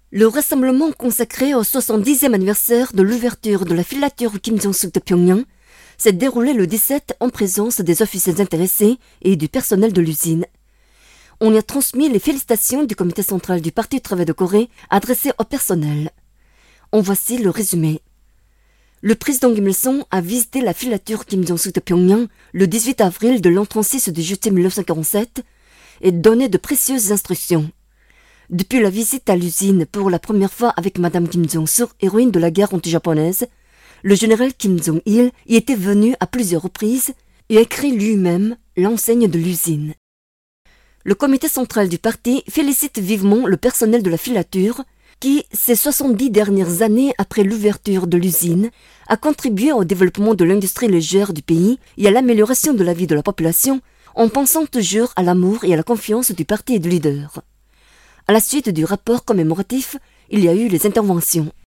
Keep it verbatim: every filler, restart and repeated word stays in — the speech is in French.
Le rassemblement consacré au soixante-dixième anniversaire de l'ouverture de la filature Kim Jong-suk de Pyongyang s'est déroulé le dix-sept en présence des officiels intéressés et du personnel de l'usine. On y a transmis les félicitations du comité central du Parti du travail de Corée adressées au personnel. En voici le résumé. Le président Kim Il-sung a visité la filature Kim Jong-suk de Pyongyang le dix-huit avril de l'an trente-six du juillet mille neuf cent quarante-sept et donné de précieuses instructions. Depuis la visite à l'usine pour la première fois avec Madame Kim Jong-suk, héroïne de la guerre anti-japonaise, le général Kim Jong-il y était venu à plusieurs reprises et a écrit lui-même l'enseigne de l'usine. Le comité central du parti félicite vivement le personnel de la filature qui, ces soixante-dix dernières années après l'ouverture de l'usine, a contribué au développement de l'industrie légère du pays et à l'amélioration de la vie de la population en pensant toujours à l'amour et à la confiance du parti et du leader. À la suite du rapport commémoratif, il y a eu les interventions.